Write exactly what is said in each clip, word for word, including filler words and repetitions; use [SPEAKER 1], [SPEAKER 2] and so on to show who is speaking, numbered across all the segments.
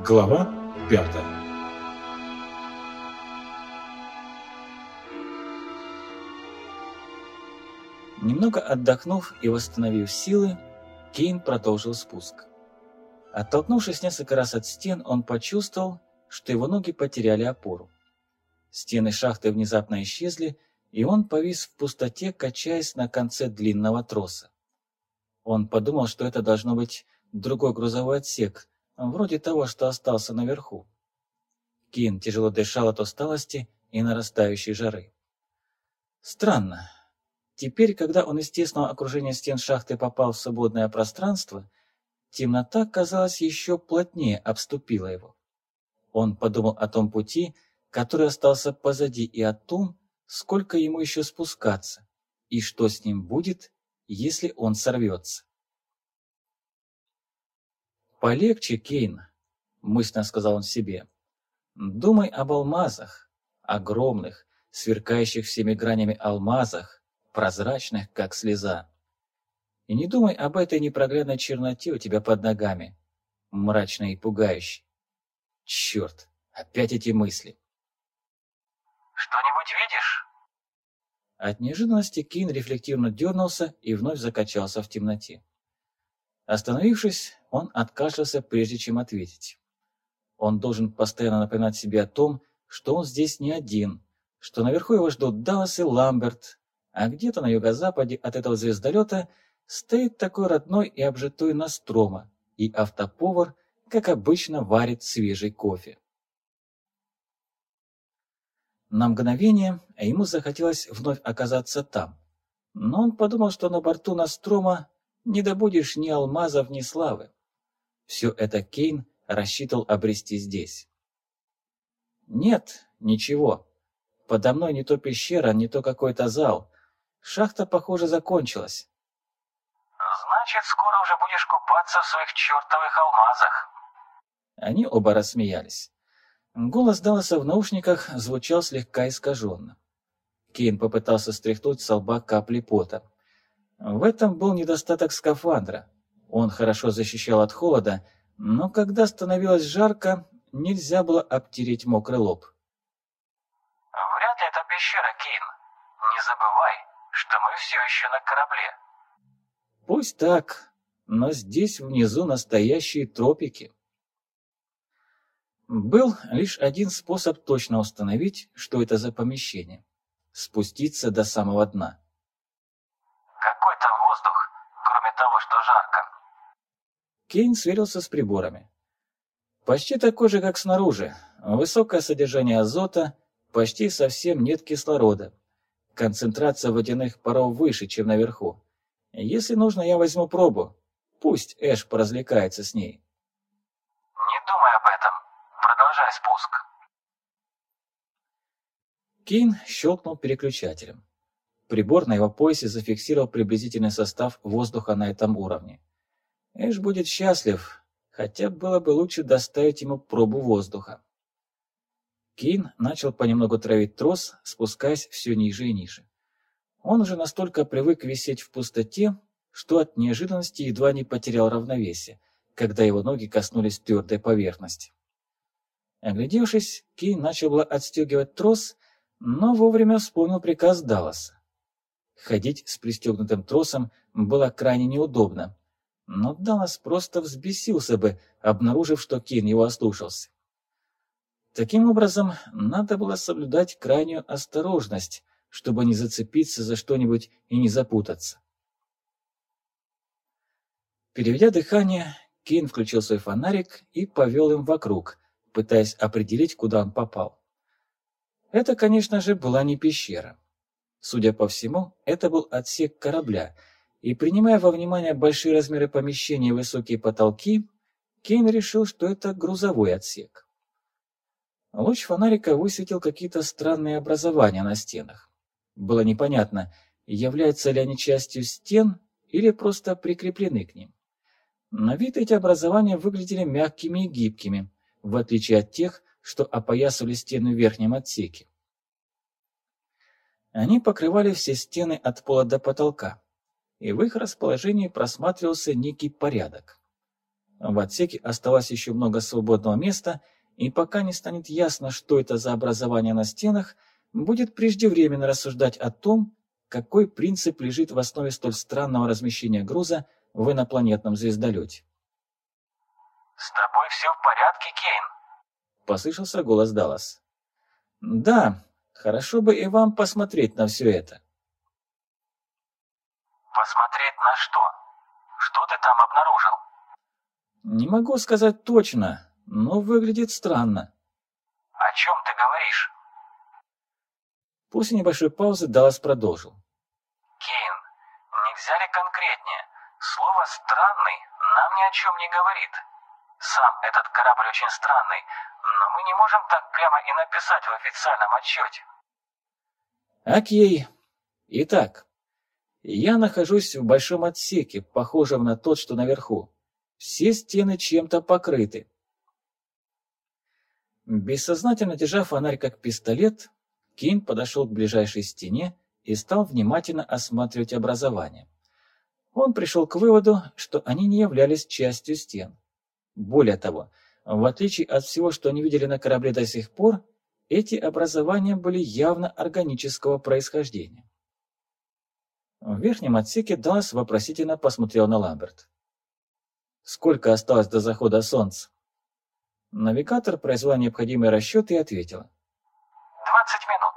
[SPEAKER 1] Глава пятая.
[SPEAKER 2] Немного отдохнув и восстановив силы, Кейн продолжил спуск. Оттолкнувшись несколько раз от стен, он почувствовал, что его ноги потеряли опору. Стены шахты внезапно исчезли, и он повис в пустоте, качаясь на конце длинного троса. Он подумал, что это должно быть другой грузовой отсек, вроде того, что остался наверху. Кейн тяжело дышал от усталости и нарастающей жары. Странно. Теперь, когда он из тесного окружения стен шахты попал в свободное пространство, темнота, казалось, еще плотнее обступила его. Он подумал о том пути, который остался позади, и о том, сколько ему еще спускаться, и что с ним будет, если он сорвется. «Полегче, Кейн», — мысленно сказал он себе. «Думай об алмазах, огромных, сверкающих всеми гранями алмазах, прозрачных, как слеза. И не думай об этой непроглядной черноте у тебя под ногами, мрачной и пугающей. Черт, опять эти мысли».
[SPEAKER 3] «Что-нибудь видишь?»
[SPEAKER 2] От неожиданности Кейн рефлективно дернулся и вновь закачался в темноте. Остановившись, он откашлялся, прежде чем ответить. Он должен постоянно напоминать себе о том, что он здесь не один, что наверху его ждут Даллас и Ламберт, а где-то на юго-западе от этого звездолета стоит такой родной и обжитой Нострома, и автоповар, как обычно, варит свежий кофе. На мгновение ему захотелось вновь оказаться там, но он подумал, что на борту Нострома не добудешь ни алмазов, ни славы. Все это Кейн рассчитывал обрести здесь. Нет, ничего. Подо мной не то пещера, не то какой-то зал. Шахта, похоже, закончилась.
[SPEAKER 3] «Значит, скоро уже будешь купаться в своих чертовых алмазах».
[SPEAKER 2] Они оба рассмеялись. Голос Далласа в наушниках звучал слегка искаженно. Кейн попытался стряхнуть с лба капли пота. В этом был недостаток скафандра. Он хорошо защищал от холода, но когда становилось жарко, нельзя было обтереть мокрый лоб.
[SPEAKER 3] «Вряд ли это пещера, Кейн. Не забывай, что мы все еще на корабле».
[SPEAKER 2] Пусть так, но здесь внизу настоящие тропики. Был лишь один способ точно установить, что это за помещение. Спуститься до самого дна.
[SPEAKER 3] «Какой там воздух, кроме того, что жарко?»
[SPEAKER 2] Кейн сверился с приборами. Почти такой же, как снаружи. Высокое содержание азота, почти совсем нет кислорода. Концентрация водяных паров выше, чем наверху. Если нужно, я возьму пробу. Пусть Эш поразвлекается с ней.
[SPEAKER 3] «Не думай об этом. Продолжай спуск».
[SPEAKER 2] Кейн щелкнул переключателем. Прибор на его поясе зафиксировал приблизительный состав воздуха на этом уровне. Эш будет счастлив, хотя было бы лучше доставить ему пробу воздуха. Кейн начал понемногу травить трос, спускаясь все ниже и ниже. Он уже настолько привык висеть в пустоте, что от неожиданности едва не потерял равновесие, когда его ноги коснулись твердой поверхности. Оглядевшись, Кейн начал было отстегивать трос, но вовремя вспомнил приказ Далласа. Ходить с пристегнутым тросом было крайне неудобно, но Даллас просто взбесился бы, обнаружив, что Кейн его ослушался. Таким образом, надо было соблюдать крайнюю осторожность, чтобы не зацепиться за что-нибудь и не запутаться. Переведя дыхание, Кейн включил свой фонарик и повел им вокруг, пытаясь определить, куда он попал. Это, конечно же, была не пещера. Судя по всему, это был отсек корабля, и, принимая во внимание большие размеры помещения и высокие потолки, Кейн решил, что это грузовой отсек. Луч фонарика высветил какие-то странные образования на стенах. Было непонятно, являются ли они частью стен или просто прикреплены к ним. На вид эти образования выглядели мягкими и гибкими, в отличие от тех, что опоясывали стены в верхнем отсеке. Они покрывали все стены от пола до потолка, и в их расположении просматривался некий порядок. В отсеке оставалось еще много свободного места, и пока не станет ясно, что это за образование на стенах, будет преждевременно рассуждать о том, какой принцип лежит в основе столь странного размещения груза в инопланетном звездолете.
[SPEAKER 3] «С тобой все в порядке, Кейн?»
[SPEAKER 2] — послышался голос Даллас. «Да, хорошо бы и вам посмотреть на все это».
[SPEAKER 3] «Посмотреть на что? Что ты там обнаружил?»
[SPEAKER 2] «Не могу сказать точно, но выглядит странно».
[SPEAKER 3] «О чем ты говоришь?»
[SPEAKER 2] После небольшой паузы Даллас продолжил.
[SPEAKER 3] «Кейн, нельзя ли конкретнее? Слово «странный» нам ни о чем не говорит. Сам этот корабль очень странный, но мы не можем так прямо и написать в официальном отчете».
[SPEAKER 2] Окей. Итак, я нахожусь в большом отсеке, похожем на тот, что наверху. Все стены чем-то покрыты. Бессознательно держа фонарь как пистолет, Кейн подошел к ближайшей стене и стал внимательно осматривать образование. Он пришел к выводу, что они не являлись частью стен. Более того, в отличие от всего, что они видели на корабле до сих пор, эти образования были явно органического происхождения. В верхнем отсеке Даллас вопросительно посмотрел на Ламберт. «Сколько осталось до захода солнца?» Навигатор произвела необходимые расчеты и ответила.
[SPEAKER 3] «Двадцать минут».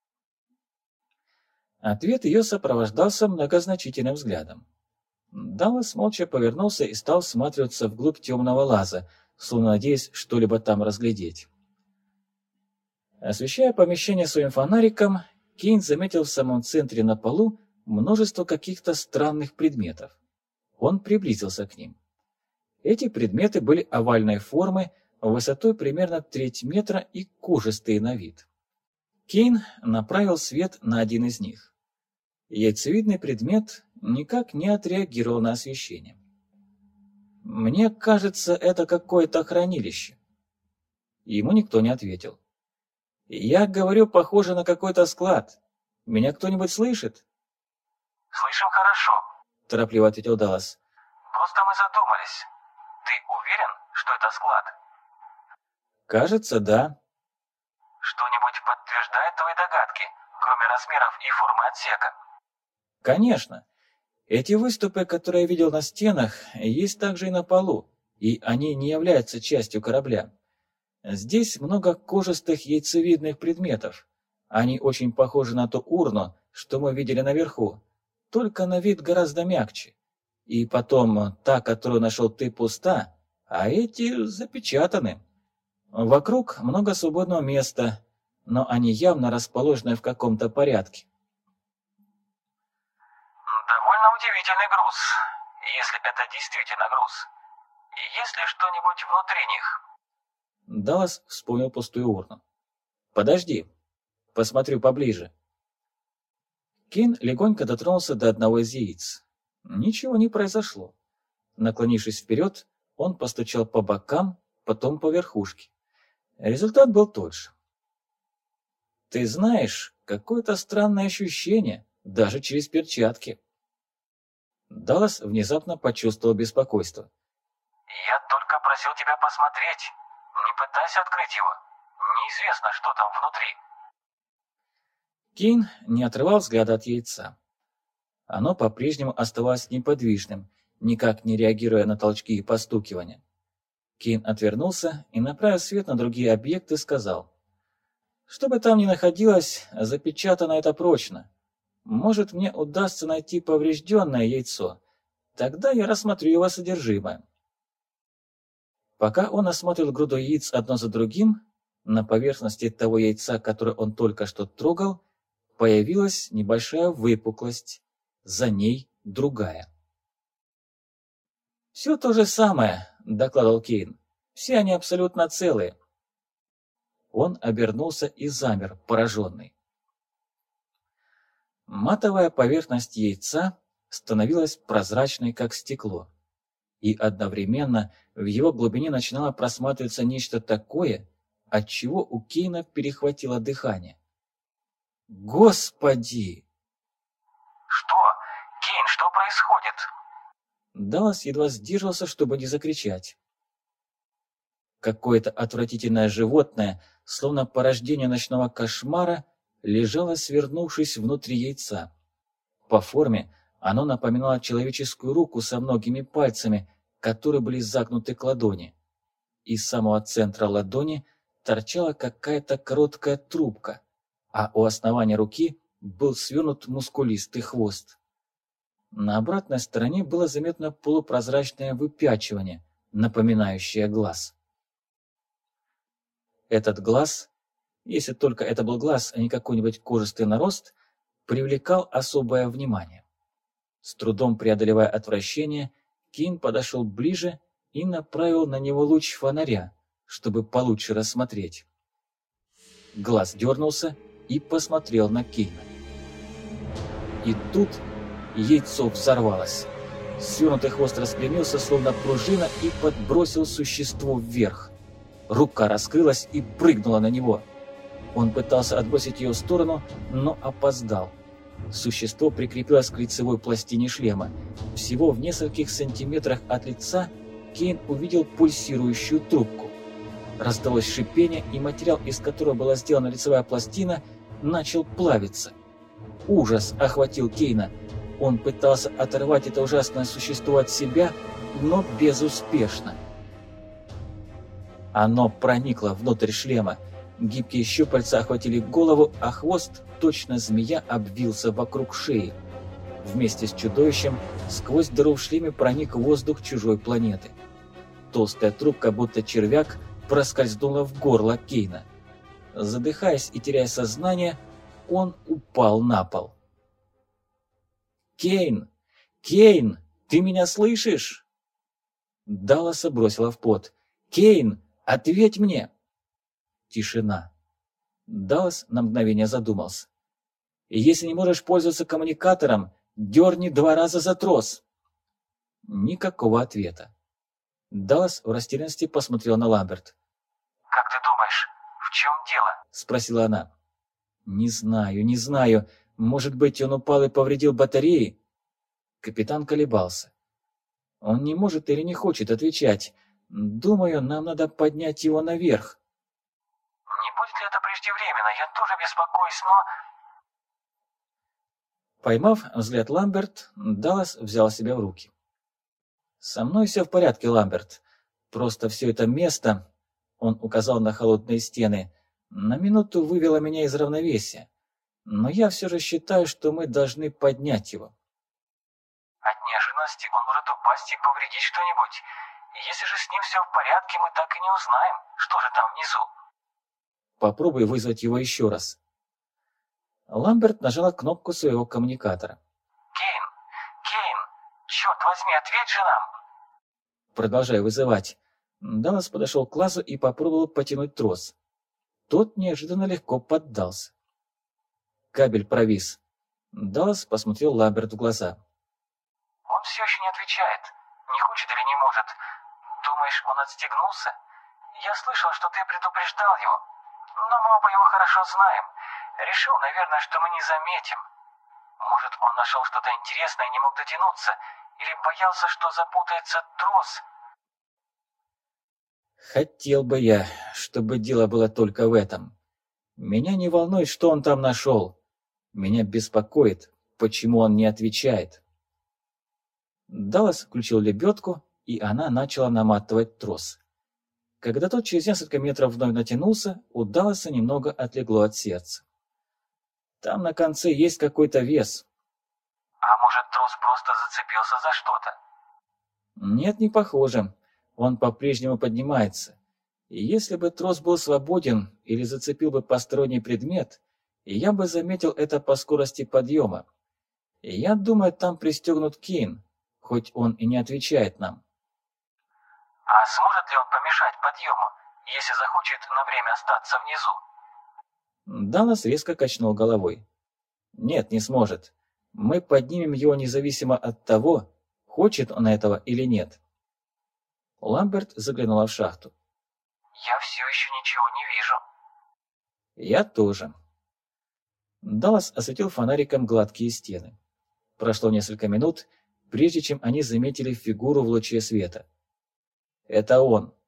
[SPEAKER 2] Ответ ее сопровождался многозначительным взглядом. Даллас молча повернулся и стал всматриваться вглубь темного лаза, словно надеясь что-либо там разглядеть. Освещая помещение своим фонариком, Кейн заметил в самом центре на полу множество каких-то странных предметов. Он приблизился к ним. Эти предметы были овальной формы, высотой примерно треть метра и кожистые на вид. Кейн направил свет на один из них. Яйцевидный предмет никак не отреагировал на освещение. «Мне кажется, это какое-то хранилище». Ему никто не ответил. «Я говорю, похоже на какой-то склад. Меня кто-нибудь слышит?»
[SPEAKER 3] «Слышим хорошо»,
[SPEAKER 2] – торопливо ответил Даллас.
[SPEAKER 3] «Просто мы задумались. Ты уверен, что это склад?»
[SPEAKER 2] «Кажется, да».
[SPEAKER 3] «Что-нибудь подтверждает твои догадки, кроме размеров и формы отсека?»
[SPEAKER 2] «Конечно. Эти выступы, которые я видел на стенах, есть также и на полу, и они не являются частью корабля. Здесь много кожистых яйцевидных предметов. Они очень похожи на ту урну, что мы видели наверху, только на вид гораздо мягче. И потом, та, которую нашел ты, пуста, а эти запечатаны. Вокруг много свободного места, но они явно расположены в каком-то порядке».
[SPEAKER 3] «Довольно удивительный груз, если это действительно груз. Есть ли что-нибудь внутри них?»
[SPEAKER 2] Даллас вспомнил пустую урну. «Подожди, посмотрю поближе». Кейн легонько дотронулся до одного из яиц. Ничего не произошло. Наклонившись вперед, он постучал по бокам, потом по верхушке. Результат был тот же. «Ты знаешь, какое-то странное ощущение, даже через перчатки». Даллас внезапно почувствовал беспокойство.
[SPEAKER 3] «Я только просил тебя посмотреть. Не пытайся открыть его. Неизвестно, что там внутри».
[SPEAKER 2] Кейн не отрывал взгляда от яйца. Оно по-прежнему оставалось неподвижным, никак не реагируя на толчки и постукивания. Кейн отвернулся и, направив свет на другие объекты, сказал: «Что бы там ни находилось, запечатано это прочно. Может, мне удастся найти поврежденное яйцо. Тогда я рассмотрю его содержимое». Пока он осмотрел груду яиц одно за другим, на поверхности того яйца, которое он только что трогал, появилась небольшая выпуклость, за ней другая. «Все то же самое», — докладывал Кейн. «Все они абсолютно целые». Он обернулся и замер, пораженный. Матовая поверхность яйца становилась прозрачной, как стекло, и одновременно в его глубине начинало просматриваться нечто такое, от чего у Кейна перехватило дыхание. «Господи!»
[SPEAKER 3] «Что? Кейн, что происходит?»
[SPEAKER 2] Даллас едва сдерживался, чтобы не закричать. Какое-то отвратительное животное, словно порождение ночного кошмара, лежало, свернувшись внутри яйца. По форме оно напоминало человеческую руку со многими пальцами, которые были загнуты к ладони. Из самого центра ладони торчала какая-то короткая трубка, а у основания руки был свернут мускулистый хвост. На обратной стороне было заметно полупрозрачное выпячивание, напоминающее глаз. Этот глаз, если только это был глаз, а не какой-нибудь кожистый нарост, привлекал особое внимание. С трудом преодолевая отвращение, Кейн подошел ближе и направил на него луч фонаря, чтобы получше рассмотреть. Глаз дернулся и посмотрел на Кейна. И тут яйцо взорвалось. Свернутый хвост распрямился, словно пружина, и подбросил существо вверх. Рука раскрылась и прыгнула на него. Он пытался отбросить ее в сторону, но опоздал. Существо прикрепилось к лицевой пластине шлема. Всего в нескольких сантиметрах от лица Кейн увидел пульсирующую трубку. Раздалось шипение, и материал, из которого была сделана лицевая пластина, начал плавиться. Ужас охватил Кейна. Он пытался оторвать это ужасное существо от себя, но безуспешно. Оно проникло внутрь шлема. Гибкие щупальца охватили голову, а хвост, точно змея, обвился вокруг шеи. Вместе с чудовищем сквозь дыру в шлеме проник воздух чужой планеты. Толстая трубка, будто червяк, проскользнула в горло Кейна. Задыхаясь и теряя сознание, он упал на пол. «Кейн! Кейн! Ты меня слышишь?» Далласа бросила в пот. «Кейн! Ответь мне!» Тишина. Даллас на мгновение задумался. «Если не можешь пользоваться коммуникатором, дерни два раза за трос». Никакого ответа. Даллас в растерянности посмотрел на Ламберт.
[SPEAKER 3] «Как ты думаешь, в чем дело?» –
[SPEAKER 2] спросила она. «Не знаю, не знаю. Может быть, он упал и повредил батареи?» Капитан колебался. Он не может или не хочет отвечать. Думаю, нам надо поднять его наверх.
[SPEAKER 3] «Не будет ли это преждевременно? Я тоже беспокоюсь, но...»
[SPEAKER 2] Поймав взгляд Ламберт, Даллас взял себя в руки. «Со мной все в порядке, Ламберт. Просто все это место...» Он указал на холодные стены. «На минуту вывело меня из равновесия. Но я все же считаю, что мы должны поднять его».
[SPEAKER 3] «От неожиданности он может упасть и повредить что-нибудь. Если же с ним все в порядке, мы так и не узнаем, что же там внизу».
[SPEAKER 2] «Попробуй вызвать его еще раз». Ламберт нажала кнопку своего коммуникатора.
[SPEAKER 3] «Кейн! Кейн! Черт возьми, ответь же нам!»
[SPEAKER 2] Продолжая вызывать, Даллас подошел к лазу и попробовал потянуть трос. Тот неожиданно легко поддался. Кабель провис. Даллас посмотрел Ламберт в глаза.
[SPEAKER 3] «Он все еще не отвечает. Не хочет или не может. Думаешь, он отстегнулся? Я слышал, что ты предупреждал его. Но мы оба его хорошо знаем. Решил, наверное, что мы не заметим. Может, он нашел что-то интересное и не мог дотянуться? Или боялся, что запутается трос?»
[SPEAKER 2] Хотел бы я, чтобы дело было только в этом. Меня не волнует, что он там нашел. Меня беспокоит, почему он не отвечает. Даллас включил лебедку, и она начала наматывать трос. Когда тот через несколько метров вновь натянулся, у Далласа немного отлегло от сердца. Там на конце есть какой-то вес.
[SPEAKER 3] «А может, трос просто зацепился за что-то?»
[SPEAKER 2] Нет, не похоже. Он по-прежнему поднимается. И если бы трос был свободен или зацепил бы посторонний предмет, я бы заметил это по скорости подъема. И я думаю, там пристегнут Кейн, хоть он и не отвечает нам.
[SPEAKER 3] «А сможет ли он помешать подъему, если захочет на время остаться внизу?»
[SPEAKER 2] Даллас резко качнул головой. Нет, не сможет. Мы поднимем его независимо от того, хочет он этого или нет. Ламберт заглянула в шахту.
[SPEAKER 3] «Я все еще ничего не вижу».
[SPEAKER 2] Я тоже. Даллас осветил фонариком гладкие стены. Прошло несколько минут, прежде чем они заметили фигуру в луче света. «Это он!»